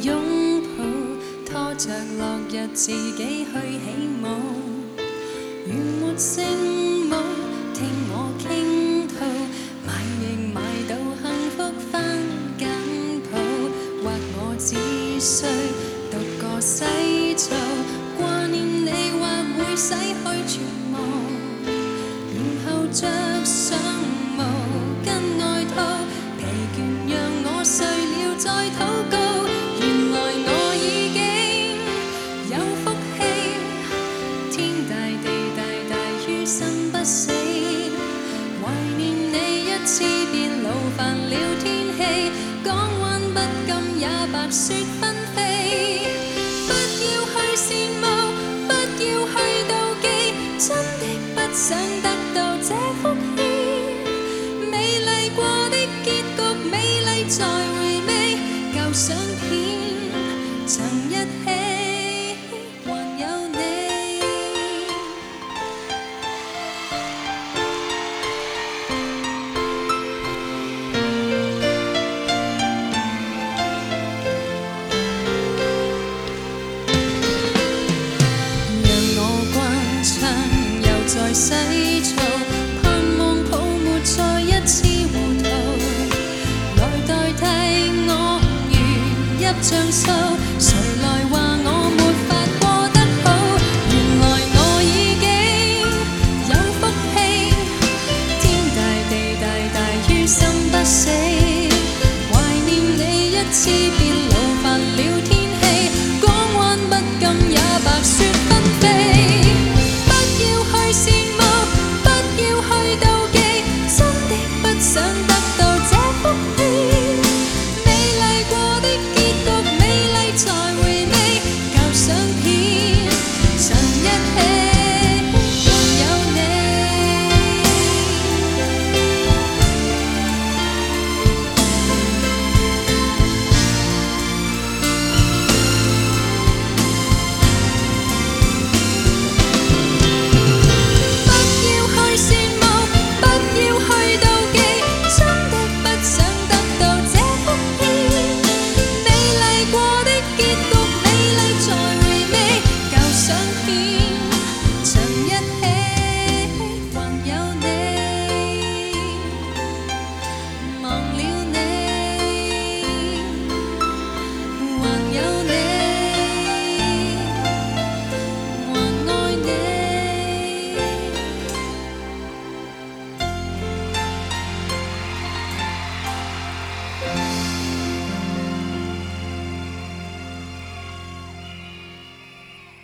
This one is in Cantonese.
擁抱，拖着落日自己去起舞。如沒聖母，聽我傾吐，買亦買到幸福番簡譜，或我只需獨個洗澡，掛念你或會洗去全無，然後着上毛巾外套，疲倦讓我睡了再禱告。原來我已經有福氣，天大地大大於心不死，懷念你一次便勞煩了天氣，港灣不禁也白雪紛飛。不要去羨慕，不要去妒忌，真的不想得到這福氣。美麗過的結局，美麗在回味，舊相片曾一起，還有你。讓我關窗又再洗澡，盼望泡沫再一次糊塗，來代替我如泣像訴，誰來話我沒法過得好？原來我已經有福氣，天大地大大於心不死，懷念你一次別